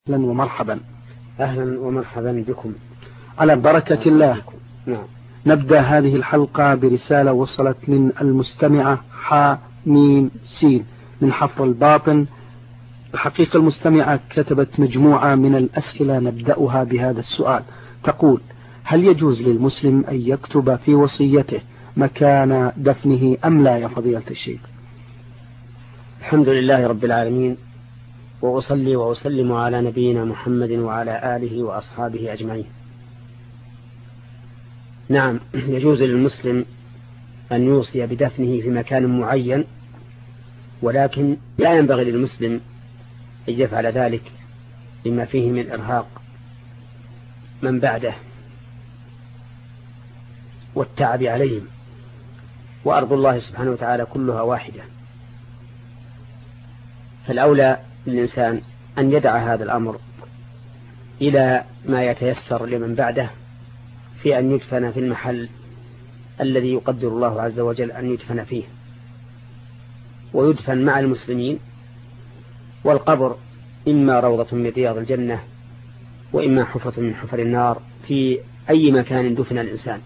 أهلا ومرحبا. أهلا ومرحبا بكم على بركة الله. نعم. نبدأ هذه الحلقة برسالة وصلت من المستمعة حميم سين من حفر الباطن. الحقيقة المستمعة كتبت مجموعة من الأسئلة نبدأها بهذا السؤال. تقول: هل يجوز للمسلم أن يكتب في وصيته مكان دفنه أم لا يا فضيلة الشيخ؟ الحمد لله رب العالمين، وأصلي وأسلم على نبينا محمد وعلى آله وأصحابه أجمعين. نعم، يجوز للمسلم أن يوصي بدفنه في مكان معين، ولكن لا ينبغي للمسلم أن يفعل ذلك لما فيه من إرهاق من بعده والتعب عليهم، وأرض الله سبحانه وتعالى كلها واحدة. فالأولى للإنسان أن يدع هذا الأمر إلى ما يتيسر لمن بعده في أن يدفن في المحل الذي يقدر الله عز وجل أن يدفن فيه، ويدفن مع المسلمين. والقبر إما روضة من رياض الجنة، وإما حفرة من حفر النار، في أي مكان دفن الإنسان.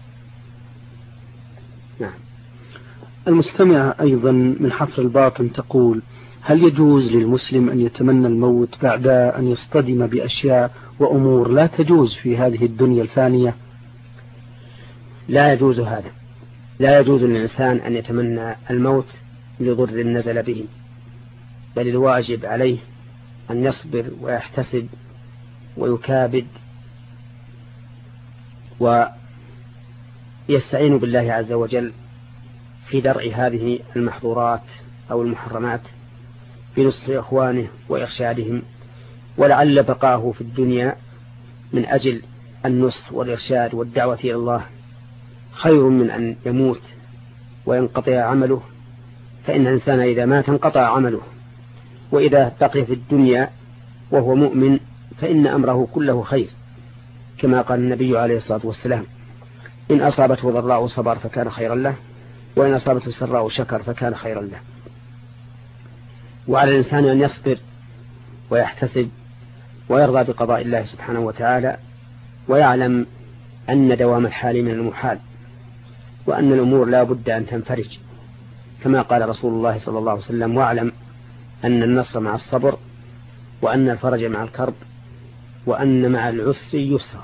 نعم. المستمعة أيضا من حفر الباطن تقول: هل يجوز للمسلم أن يتمنى الموت بعد أن يصطدم بأشياء وأمور لا تجوز في هذه الدنيا الفانية؟ لا يجوز هذا. لا يجوز للإنسان أن يتمنى الموت لضر نزل به، بل الواجب عليه أن يصبر ويحتسب ويكابد ويستعين بالله عز وجل في درء هذه المحظورات أو المحرمات بنصح إخوانه وإرشادهم، ولعل بقاه في الدنيا من أجل النصح والإرشاد والدعوة إلى الله خير من أن يموت وينقطع عمله. فإن الإنسان إذا مات انقطع عمله، وإذا بقي في الدنيا وهو مؤمن فإن أمره كله خير، كما قال النبي عليه الصلاة والسلام: إن أصابته ضراء صبر فكان خيرا له، وإن أصابته سراء شكر فكان خيرا له. وعلى الإنسان أن يصبر ويحتسب ويرضى بقضاء الله سبحانه وتعالى، ويعلم أن دوام الحال من المحال، وأن الأمور لا بد أن تنفرج، كما قال رسول الله صلى الله عليه وسلم: واعلم أن النصر مع الصبر، وأن الفرج مع الكرب، وأن مع العسر يسرا.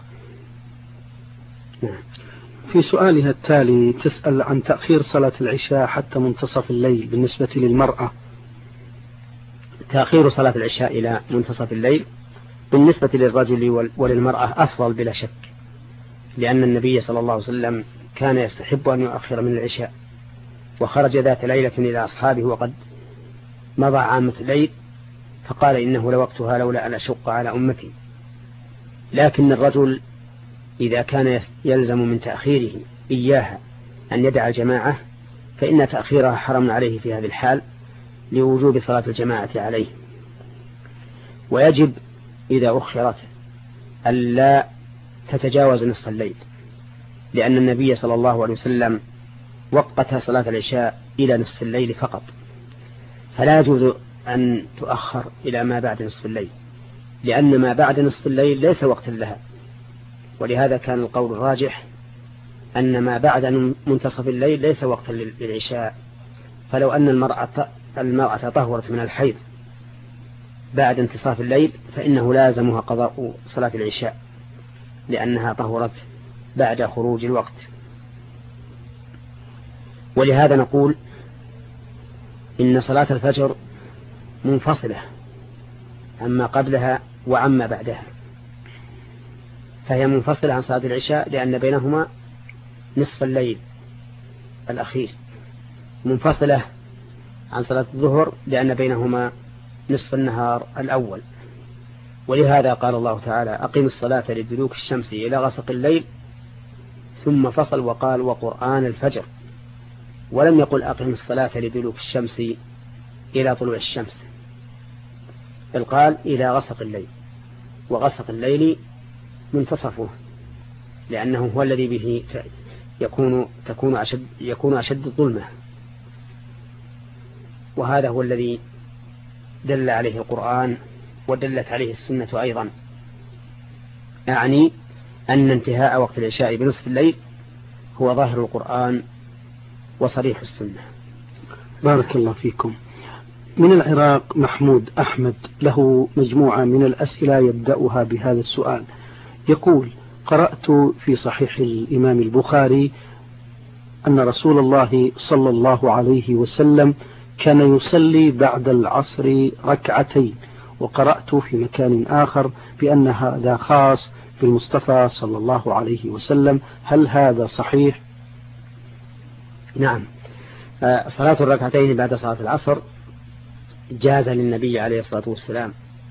في سؤالها التالي تسأل عن تأخير صلاة العشاء حتى منتصف الليل بالنسبة للمرأة. تأخير صلاة العشاء إلى منتصف الليل بالنسبة للرجل وللمرأة أفضل بلا شك، لأن النبي صلى الله عليه وسلم كان يستحب أن يؤخر من العشاء، وخرج ذات ليلة إلى أصحابه وقد مضى عامة الليل، فقال: إنه لوقتها لولا أن أشق على أمتي. لكن الرجل إذا كان يلزم من تأخيره إياها أن يدع الجماعة، فإن تأخيرها حرم عليه في هذه الحال لوجوب صلاة الجماعة عليه. ويجب إذا أخرت ألا تتجاوز نصف الليل، لأن النبي صلى الله عليه وسلم وقت صلاة العشاء إلى نصف الليل فقط، فلا يجوز أن تؤخر إلى ما بعد نصف الليل، لأن ما بعد نصف الليل ليس وقتا لها. ولهذا كان القول الراجح أن ما بعد منتصف الليل ليس وقتا للعشاء. فلو أن المرأة طهرت من الحيض بعد انتصاف الليل فإنه لازمها قضاء صلاة العشاء، لأنها طهرت بعد خروج الوقت. ولهذا نقول إن صلاة الفجر منفصلة عما قبلها وعما بعدها، فهي منفصلة عن صلاة العشاء لأن بينهما نصف الليل الأخير، منفصلة عن صلاة الظهر لأن بينهما نصف النهار الأول. ولهذا قال الله تعالى: أقم الصلاة لدلوك الشمس إلى غسق الليل، ثم فصل وقال: وقرآن الفجر، ولم يقل أقم الصلاة لدلوك الشمس إلى طلوع الشمس، بل قال إلى غسق الليل، وغسق الليل منتصفه، لأنه هو الذي به يكون أشد الظلمة، وهذا هو الذي دل عليه القرآن ودلت عليه السنة أيضا، أعني أن انتهاء وقت العشاء بنصف الليل هو ظاهر القرآن وصريح السنة. بارك الله فيكم. من العراق محمود أحمد له مجموعة من الأسئلة يبدأها بهذا السؤال. يقول: قرأت في صحيح الإمام البخاري أن رسول الله صلى الله عليه وسلم كان يصلي بعد العصر ركعتين، وقرأت في مكان آخر بأن هذا خاص بالمصطفى صلى الله عليه وسلم، هل هذا صحيح؟ نعم، صلاة الركعتين بعد صلاة العصر جاز للنبي عليه الصلاة والسلام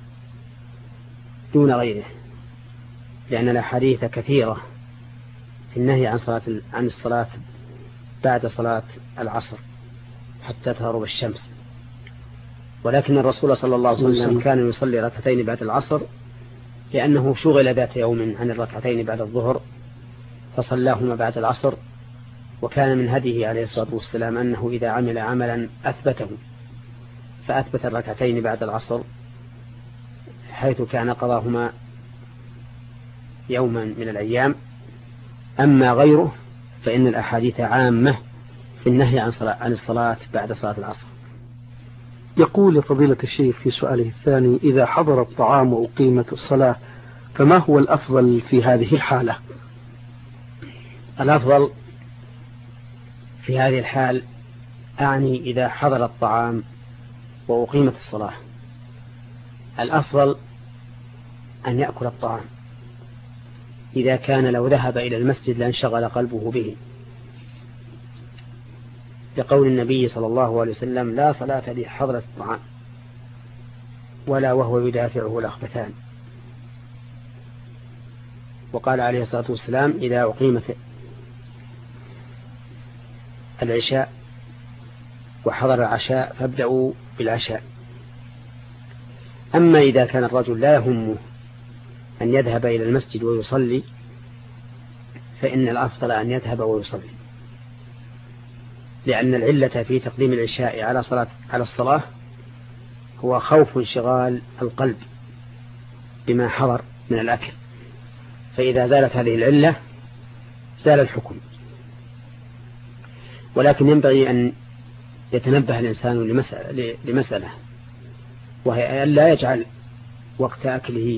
دون غيره، لأن الأحاديث كثيرة في النهي عن الصلاة بعد صلاة العصر حتى تغرب الشمس، ولكن الرسول صلى الله عليه وسلم كان يصلي ركعتين بعد العصر لأنه شغل ذات يوم عن الركعتين بعد الظهر فصلاهما بعد العصر، وكان من هديه عليه الصلاة والسلام أنه إذا عمل عملا أثبته، فأثبت الركعتين بعد العصر حيث كان قضاهما يوما من الأيام. أما غيره فإن الأحاديث عامة في النهي عن الصلاة بعد صلاة العصر. يقول فضيلة الشيخ في سؤاله الثاني: إذا حضر الطعام وأقيمت الصلاة فما هو الأفضل في هذه الحالة؟ الأفضل في هذه الحال، أعني إذا حضر الطعام وأقيمت الصلاة، الأفضل أن يأكل الطعام، إذا كان لو ذهب إلى المسجد لانشغل قلبه به، لقول النبي صلى الله عليه وسلم: لا صلاة بحضرة الطعام ولا وهو يدافعه الأخبثان. وقال عليه الصلاة والسلام: إذا أقيمت العشاء وحضر العشاء فابدأوا بالعشاء. أما إذا كان الرجل لا يهمه أن يذهب إلى المسجد ويصلي فإن الأفضل أن يذهب ويصلي، لأن العلة في تقديم العشاء على الصلاة هو خوف انشغال القلب بما حضر من الأكل، فإذا زالت هذه العلة زال الحكم. ولكن ينبغي أن يتنبه الإنسان لمسألة، وهي أن لا يجعل وقت أكله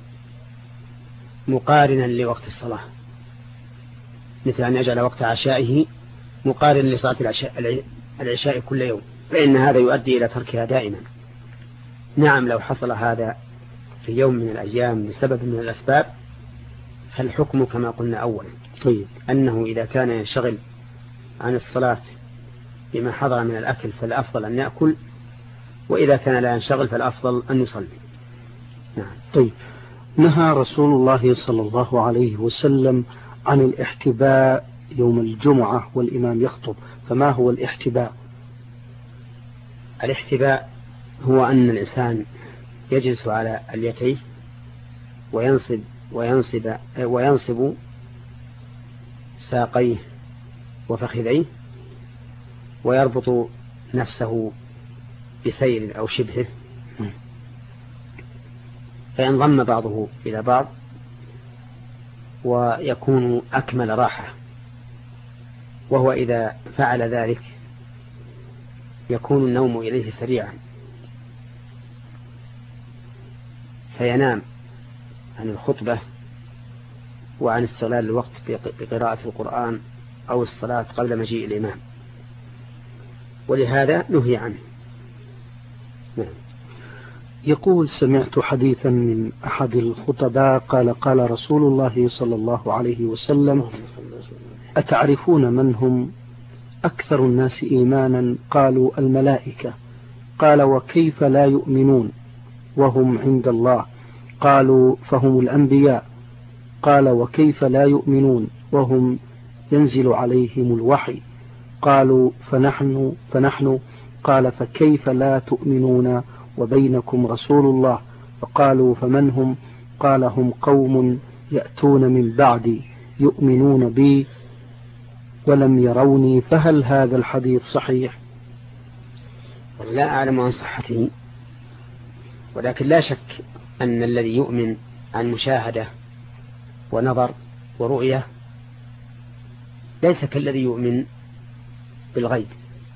مقارنا لوقت الصلاة، مثل أن يجعل وقت عشائه مقارن لصلاة العشاء كل يوم، فإن هذا يؤدي إلى تركها دائما. نعم، لو حصل هذا في يوم من الأيام لسبب من الأسباب فالحكم كما قلنا أولا، طيب، أنه إذا كان ينشغل عن الصلاة بما حضر من الأكل فالأفضل أن يأكل، وإذا كان لا ينشغل فالأفضل أن يصلي. نعم. طيب، نهى رسول الله صلى الله عليه وسلم عن الاحتباء يوم الجمعة والإمام يخطب، فما هو الاحتباء؟ الاحتباء هو أن الإنسان يجلس على اليتيه وينصب ساقيه وفخذيه ويربط نفسه بسير أو شبهه، فينضم بعضه إلى بعض ويكون أكمل راحة. وهو إذا فعل ذلك يكون النوم إليه سريعا، فينام عن الخطبة وعن استغلال الوقت بقراءة القرآن أو الصلاة قبل مجيء الإمام، ولهذا نهي عنه. يقول: سمعت حديثا من أحد الخطباء قال رسول الله صلى الله عليه وسلم: أتعرفون من هم أكثر الناس إيمانا؟ قالوا: الملائكة. قال: وكيف لا يؤمنون وهم عند الله؟ قالوا: فهم الأنبياء. قال: وكيف لا يؤمنون وهم ينزل عليهم الوحي؟ قالوا: فنحن. قال: فكيف لا تؤمنون وبينكم رسول الله؟ فقالوا: فمن هم؟ قال: هم قوم يأتون من بعدي يؤمنون بي ولم يروني. فهل هذا الحديث صحيح؟ لا أعلم عن صحته، ولكن لا شك أن الذي يؤمن عن مشاهدة ونظر ورؤية ليس كالذي يؤمن بالغيب.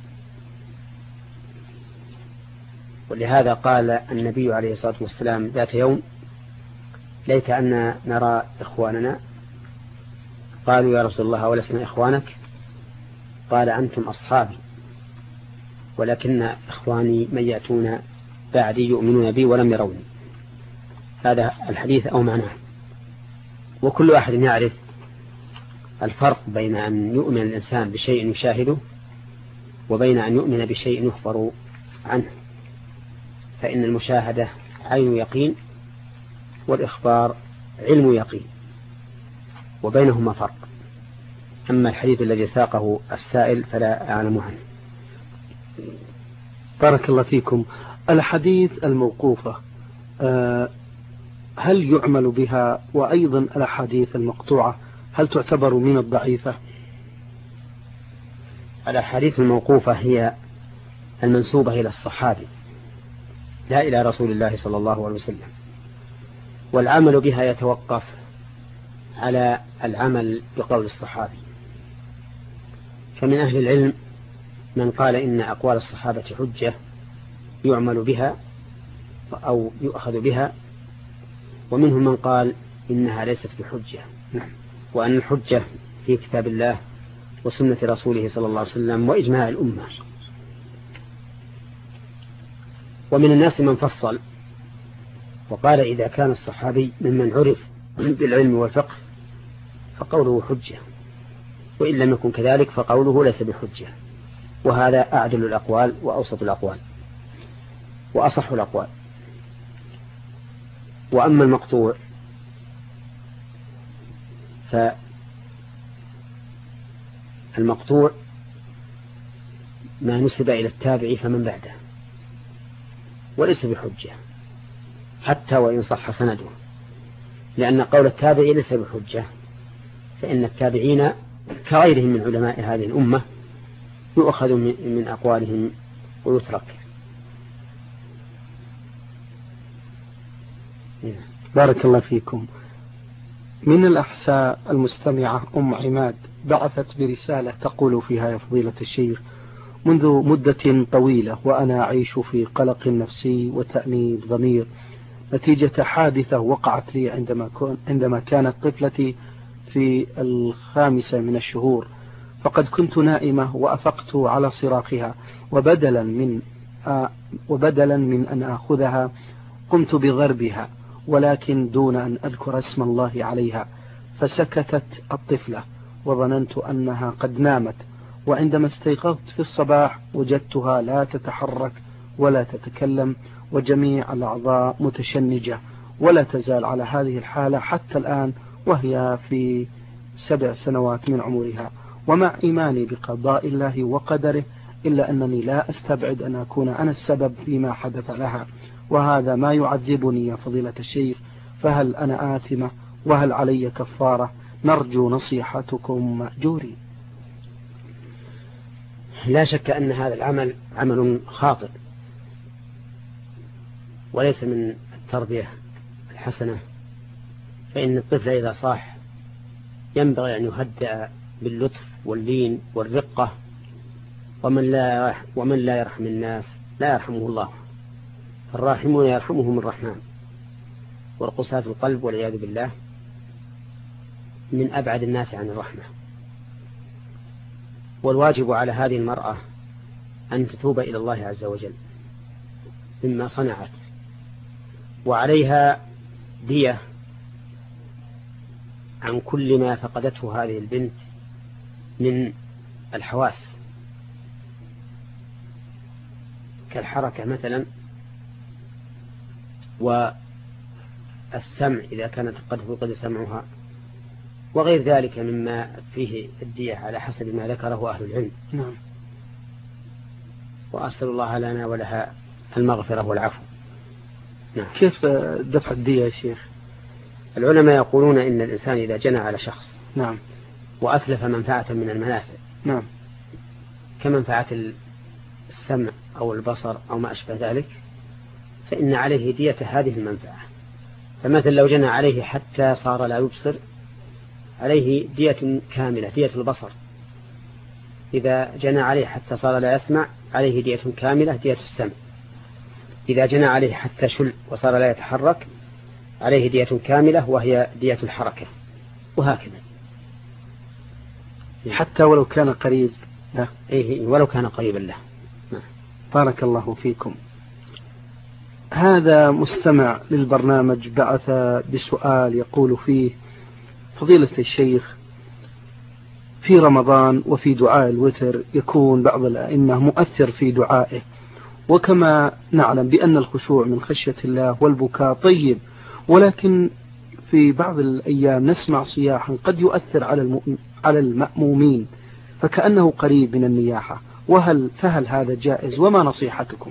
ولهذا قال النبي عليه الصلاة والسلام ذات يوم: ليت أن نرى إخواننا. قالوا: يا رسول الله ولسنا إخوانك؟ قال: أنتم أصحابي، ولكن إخواني من يأتون بعدي يؤمنون بي ولم يروني. هذا الحديث أو معناه. وكل واحد يعرف الفرق بين أن يؤمن الإنسان بشيء يشاهده وبين أن يؤمن بشيء يخبر عنه، فإن المشاهدة عين يقين والإخبار علم يقين، وبينهما فرق. أما الحديث الذي ساقه السائل فلا أعلم عنه. بارك الله فيكم. الحديث الموقوفة هل يعمل بها؟ وأيضا الأحاديث المقطوعة هل تعتبر من الضعيفة؟ الأحاديث الموقوفة هي المنسوبة إلى الصحابي لا إلى رسول الله صلى الله عليه وسلم، والعمل بها يتوقف على العمل بقول الصحابي. فمن أهل العلم من قال إن أقوال الصحابة حجة يعمل بها أو يؤخذ بها، ومنهم من قال إنها ليست بحجة، وأن الحجة في كتاب الله وسنة رسوله صلى الله عليه وسلم وإجماع الأمة. ومن الناس من فصل وقال إذا كان الصحابي ممن عرف بالعلم والفقه فقوله حجة، وإن لم يكن كذلك فقوله ليس بحجة. وهذا أعدل الأقوال وأوسط الأقوال وأصح الأقوال. وأما المقطوع فالمقطوع ما نسب إلى التابع فمن بعده، وليس بحجة حتى وإن صح سنده، لأن قول التابع ليس بحجة، فإن التابعين كغيرهم من علماء هذه الأمة يؤخذ من أقوالهم ويترك. بارك الله فيكم. من الأحساء المستمعة أم عماد بعثت برسالة تقول فيها: يا فضيلة الشيخ، منذ مدة طويلة وأنا أعيش في قلق نفسي وتأنيب ضمير نتيجة حادثة وقعت لي عندما كانت طفلتي في 5 من الشهور، فقد كنت نائمة وأفقت على صراخها، وبدلا من أن آخذها قمت بضربها، ولكن دون أن أذكر اسم الله عليها، فسكتت الطفلة وظننت أنها قد نامت، وعندما استيقظت في الصباح وجدتها لا تتحرك ولا تتكلم، وجميع الأعضاء متشنجة، ولا تزال على هذه الحالة حتى الآن وهي في 7 سنوات من عمرها. ومع إيماني بقضاء الله وقدره إلا أنني لا أستبعد أن أكون أنا السبب فيما حدث لها، وهذا ما يعذبني يا فضيلة الشيخ، فهل أنا آثمة وهل علي كفارة؟ نرجو نصيحتكم مأجورين. لا شك أن هذا العمل عمل خاطئ وليس من التربية الحسنة، فإن الطفل إذا صاح ينبغي أن يهدأ باللطف واللين والرقة، ومن لا يرحم الناس لا يرحمه الله، الراحمون يرحمهم الرحمن، والقساة القلب والعياذ بالله من أبعد الناس عن الرحمة. والواجب على هذه المرأة أن تتوب إلى الله عز وجل مما صنعت، وعليها دية عن كل ما فقدته هذه البنت من الحواس كالحركة مثلا، والسمع إذا كانت قد فقد سمعها، وغير ذلك مما فيه الدية على حسب ما ذكره أهل العلم. نعم. وأسأل الله لنا ولها المغفرة والعفو. نعم. كيف دفع الدية يا شيخ؟ العلماء يقولون إن الإنسان إذا جنى على شخص نعم وأتلف منفعة من المنافع نعم كمنفعة السمع أو البصر أو ما أشبه ذلك، فإن عليه دية هذه المنفعة. فمثلا لو جنى عليه حتى صار لا يبصر عليه دية كاملة، دية البصر. إذا جنى عليه حتى صار لا يسمع عليه دية كاملة، دية السمع. إذا جنى عليه حتى شل وصار لا يتحرك عليه دية كاملة وهي دية الحركة، وهكذا حتى ولو كان قريب له. إيه ولو كان قريبا له. بارك الله فيكم. هذا مستمع للبرنامج بعث بسؤال يقول فيه: فضيلة الشيخ، في رمضان وفي دعاء الوتر يكون بعض الأئمة مؤثر في دعائه، وكما نعلم بأن الخشوع من خشية الله والبكاء طيب، ولكن في بعض الأيام نسمع صياحا قد يؤثر على المأمومين فكأنه قريب من النياحة، فهل هذا جائز؟ وما نصيحتكم؟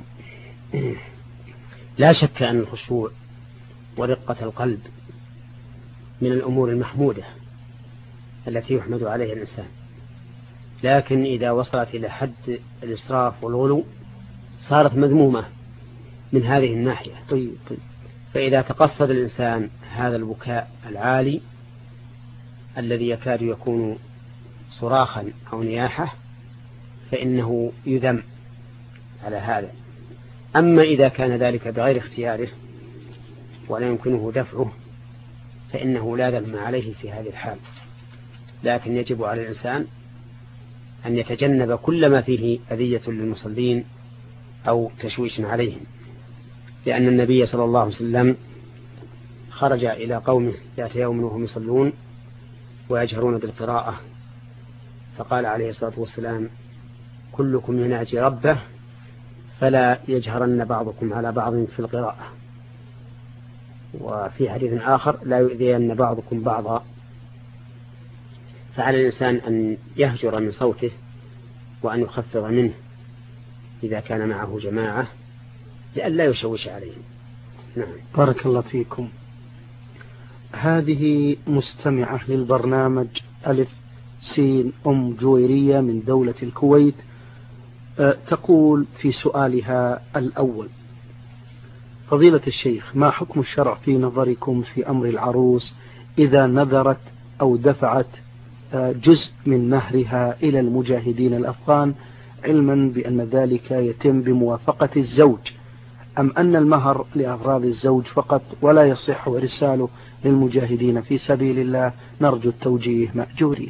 لا شك أن الخشوع ورقة القلب من الأمور المحمودة التي يحمد عليها الإنسان، لكن إذا وصلت إلى حد الإسراف والغلو صارت مذمومة من هذه الناحية. طيب. فإذا تقصد الإنسان هذا البكاء العالي الذي يكاد يكون صراخا أو نياحة فإنه يذم على هذا. أما إذا كان ذلك بغير اختياره ولا يمكنه دفعه فإنه لا ذم عليه في هذه الحال، لكن يجب على الإنسان أن يتجنب كل ما فيه أذية للمصلين أو تشويش عليهم، لأن النبي صلى الله عليه وسلم خرج إلى قومه ذات يوم وهم يصلون ويجهرون بالقراءة، فقال عليه الصلاة والسلام: كلكم يناجي ربه فلا يجهرن بعضكم على بعض في القراءة. وفي حديث آخر: لا يؤذين بعضكم بعضا. فعلى الإنسان أن يهجر من صوته وأن يخفض منه إذا كان معه جماعة لئلا يشوش عليهم. نعم. بارك الله فيكم. هذه مستمعة للبرنامج ألف سين أم جويرية من دولة الكويت، تقول في سؤالها الأول: فضيلة الشيخ، ما حكم الشرع في نظركم في أمر العروس إذا نذرت أو دفعت جزء من مهرها إلى المجاهدين الأفغان، علما بأن ذلك يتم بموافقة الزوج، أم أن المهر لأغراض الزوج فقط ولا يصح إرساله للمجاهدين في سبيل الله؟ نرجو التوجيه مأجورين.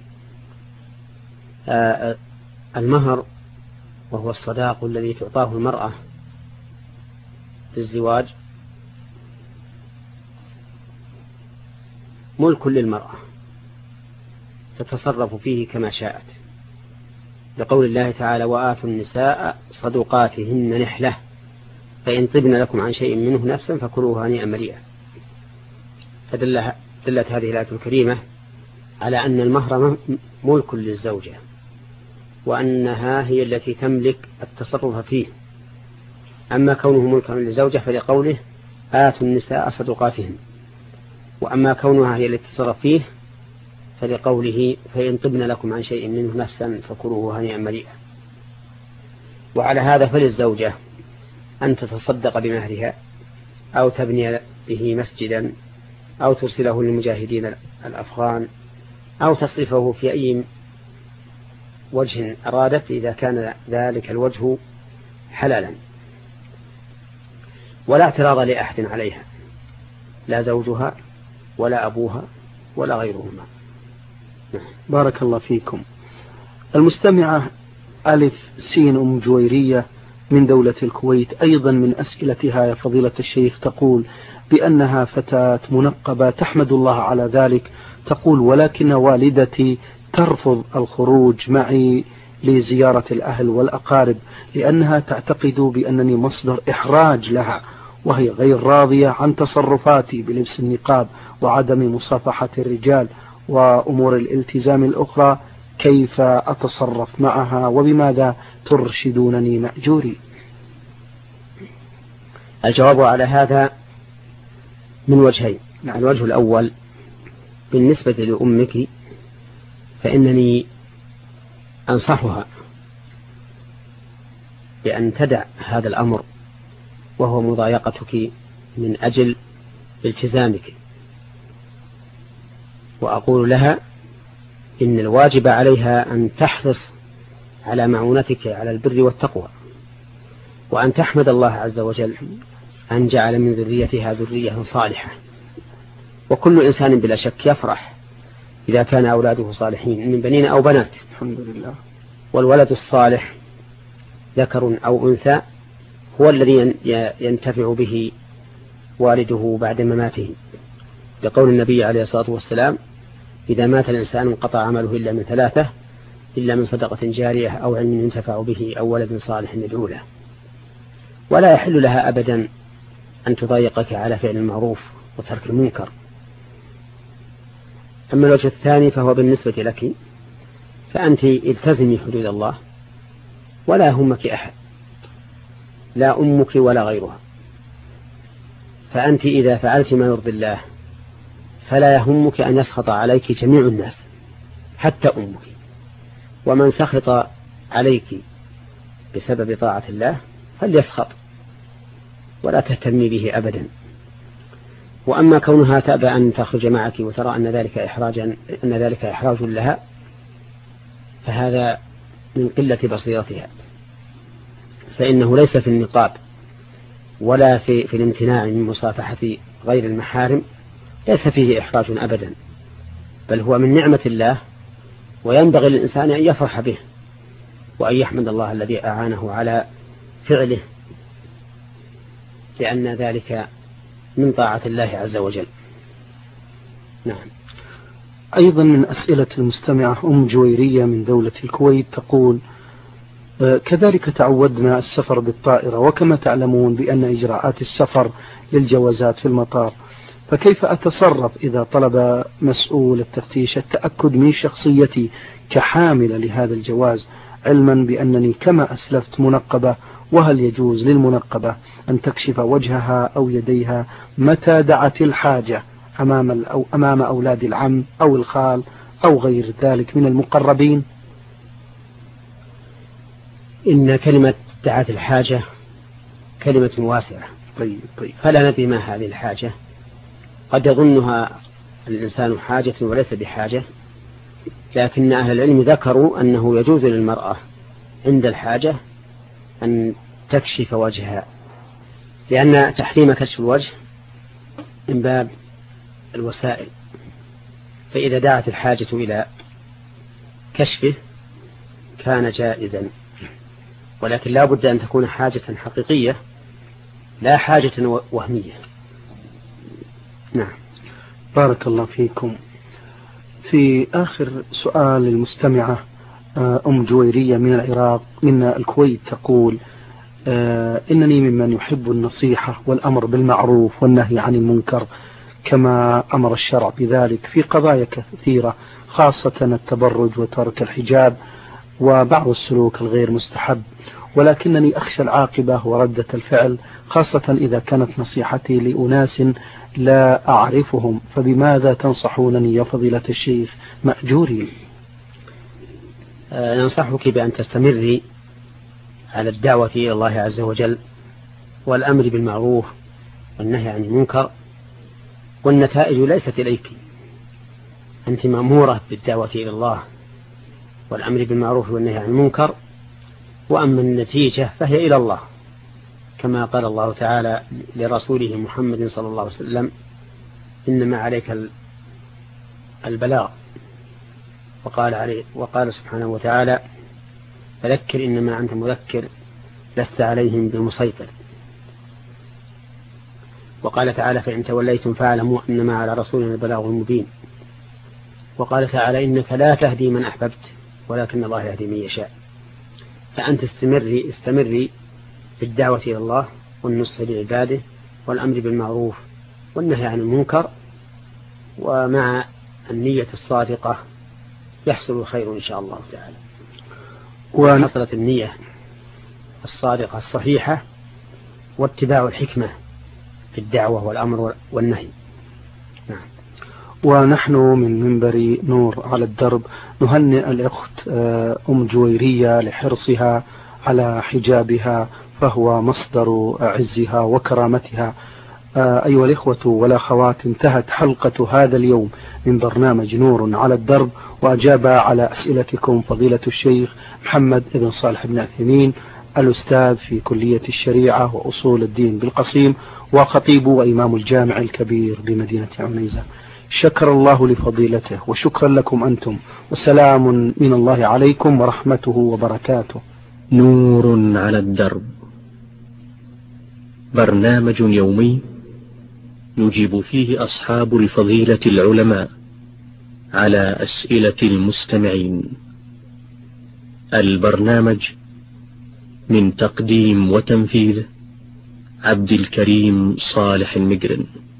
المهر وهو الصداق الذي تعطاه المرأة في الزواج ملك للمرأة تتصرف فيه كما شاءت، لقول الله تعالى: وآتوا النساء صدقاتهن نحلة فإن طبن لكم عن شيء منه نفسا فكلوه هنيئا مريئا. فدلت هذه الآية الكريمة على أن المهر ملك للزوجة، وأنها هي التي تملك التصرف فيه. أما كونه ملكا للزوجة فلقوله: آتوا النساء صدقاتهن، وأما كونها هي التي تتصرف فيه فلقوله: فإن طبن لكم عن شيء منه نفسا فكلوه هنيئا مريئا. وعلى هذا فللزوجة أن تتصدق بمهرها أو تبني به مسجدا أو ترسله للمجاهدين الأفغان أو تصرفه في أي وجه أرادت إذا كان ذلك الوجه حلالا، ولا اعتراض لأحد عليها، لا زوجها ولا أبوها ولا غيرهما. بارك الله فيكم. المستمعة ألف سين أم جويرية من دولة الكويت أيضا من أسئلتها يا فضيلة الشيخ تقول بأنها فتاة منقبة تحمد الله على ذلك. تقول: ولكن والدتي ترفض الخروج معي لزيارة الأهل والأقارب لأنها تعتقد بأنني مصدر إحراج لها، وهي غير راضية عن تصرفاتي بلبس النقاب وعدم مصافحة الرجال وأمور الالتزام الأخرى. كيف أتصرف معها وبماذا ترشدونني مأجوري؟ الجواب على هذا من وجهين. الوجه الأول: بالنسبة لأمك فإنني أنصحها بأن تدع هذا الأمر وهو مضايقتك من أجل التزامك، وأقول لها إن الواجب عليها أن تحرص على معونتك على البر والتقوى، وأن تحمد الله عز وجل أن جعل من ذريتها ذرية صالحة. وكل إنسان بلا شك يفرح إذا كان أولاده صالحين من بنين أو بنات، الحمد لله. والولد الصالح ذكر أو أنثى هو الذي ينتفع به والده بعد مماته، لقول النبي عليه الصلاة والسلام: إذا مات الإنسان انقطع عمله إلا من ثلاثة، إلا من صدقة جارية أو علم ينتفع به أو ولد صالح يدعو له. ولا يحل لها أبدا أن تضايقك على فعل المعروف وترك المنكر. أما الوجه الثاني فهو بالنسبة لك، فأنت التزمي حدود الله ولا همك أحد، لا أمك ولا غيرها. فأنت إذا فعلت ما يرضي الله فلا يهمك أن يسخط عليك جميع الناس حتى أمك، ومن سخط عليك بسبب طاعة الله فليسخط ولا تهتمي به أبدا. وأما كونها تأبى أن تخرج معك وترى أن ذلك إحراج لها، فهذا من قلة بصيرتها، فإنه ليس في النقاب ولا في الامتناع من مصافحة غير المحارم ليس فيه إحراج أبدا، بل هو من نعمة الله، وينبغي للإنسان أن يفرح به وأن يحمد الله الذي أعانه على فعله، لأن ذلك من طاعة الله عز وجل. نعم. أيضا من أسئلة المستمعة جويرية من دولة الكويت تقول: كذلك تعودنا السفر بالطائرة، وكما تعلمون بأن إجراءات السفر للجوازات في المطار، فكيف أتصرف إذا طلب مسؤول التفتيش التأكد من شخصيتي كحاملة لهذا الجواز، علما بأنني كما أسلفت منقبة، وهل يجوز للمنقبة أن تكشف وجهها أو يديها متى دعت الحاجة أمام أولاد العم أو الخال أو غير ذلك من المقربين؟ إن كلمة دعت الحاجة كلمة واسعة. طيب. فلا ندري ما هذه الحاجة، قد يظنها الإنسان حاجة وليس بحاجة، لكن أهل العلم ذكروا أنه يجوز للمرأة عند الحاجة أن تكشف وجهها، لأن تحريم كشف الوجه من باب الوسائل، فإذا دعت الحاجة إلى كشفه كان جائزا، ولكن لا بد أن تكون حاجة حقيقية لا حاجة وهمية. نعم. بارك الله فيكم. في آخر سؤال للمستمعة جويرية من العراق من الكويت تقول: إنني ممن يحب النصيحة والأمر بالمعروف والنهي عن المنكر كما أمر الشرع بذلك في قضايا كثيرة، خاصة التبرج وترك الحجاب وبعض السلوك الغير مستحب، ولكنني أخشى العاقبة وردة الفعل، خاصة إذا كانت نصيحتي لأناس لا أعرفهم، فبماذا تنصحونني يا فضيلة الشيخ مأجورين؟ ننصحك بأن تستمري على الدعوة إلى الله عز وجل والأمر بالمعروف والنهي عن المنكر، والنتائج ليست إليك، أنت مأمورة بالدعوة إلى الله والأمر بالمعروف والنهي عن المنكر، وأما النتيجة فهي إلى الله، كما قال الله تعالى لرسوله محمد صلى الله عليه وسلم: إنما عليك البلاغ. وقال سبحانه وتعالى: فذكر إنما أنت مذكر لست عليهم بمسيطر. وقال تعالى: فإن توليتم فاعلموا إنما على رسولنا البلاغ المبين. وقال تعالى: إنك لا تهدي من أحببت ولكن الله يهدي من يشاء. فأنت استمري بالدعوة إلى الله والنصح لعباده والأمر بالمعروف والنهي عن المنكر، ومع النية الصادقة يحصل الخير إن شاء الله تعالى. وحصلت النية الصادقة الصحيحة واتباع الحكمة في الدعوة والأمر والنهي. نعم. ونحن من منبر نور على الدرب نهنئ الأخت جويرية لحرصها على حجابها، فهو مصدر عزها وكرامتها. أيها الإخوة والأخوات، انتهت حلقة هذا اليوم من برنامج نور على الدرب، وأجاب على أسئلتكم فضيلة الشيخ محمد بن صالح بن عثيمين، الأستاذ في كلية الشريعة وأصول الدين بالقصيم، وخطيب وإمام الجامع الكبير بمدينة عنيزة. شكر الله لفضيلته وشكرا لكم أنتم، وسلام من الله عليكم ورحمته وبركاته. نور على الدرب، برنامج يومي يجيب فيه أصحاب الفضيلة العلماء على أسئلة المستمعين. البرنامج من تقديم وتنفيذ عبد الكريم صالح المقرن.